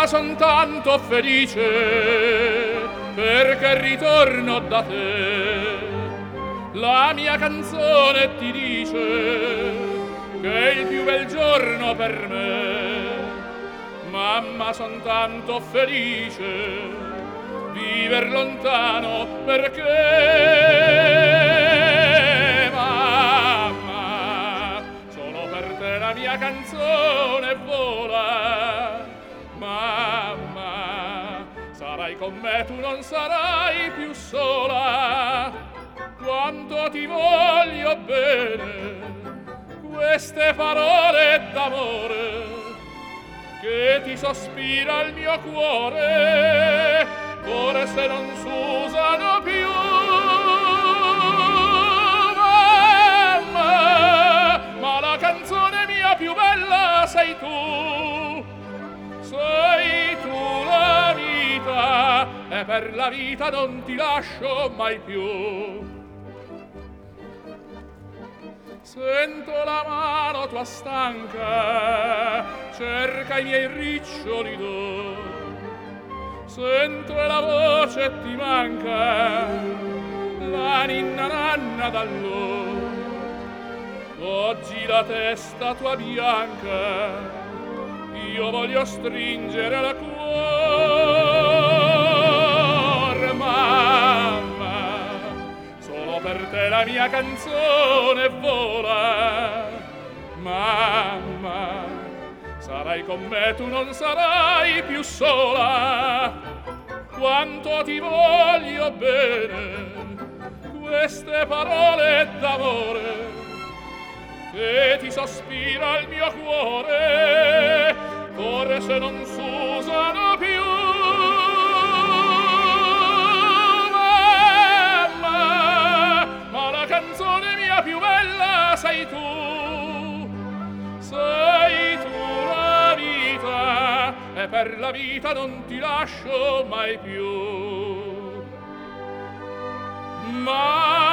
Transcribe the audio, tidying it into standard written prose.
Mamma, son tanto felice perché ritorno da te. La mia canzone ti dice che è il più bel giorno per me. Mamma, son tanto felice viver lontano perché mamma, solo per te la mia canzone vola. Mamma, sarai con me, tu non sarai più sola. Quanto ti voglio bene, queste parole d'amore che ti sospira il mio cuore, forse non s'usano più. Mamma, ma la canzone mia più bella sei tu. Sei tu la vita, e per la vita non ti lascio mai più. Sento la mano tua stanca, cerca i miei riccioli d'or. Sento e la voce ti manca, la ninna nanna d'allor. Oggi la testa tua bianca, io voglio stringere al cuor. Mamma, solo per te la mia canzone vola. Mamma, sarai con me, tu non sarai più sola. Quanto ti voglio bene, queste parole d'amore che ti sospira il mio cuore, forse non s'usano più. Mamma, ma la canzone mia più bella sei tu. Sei tu la vita, e per la vita non ti lascio mai più. Ma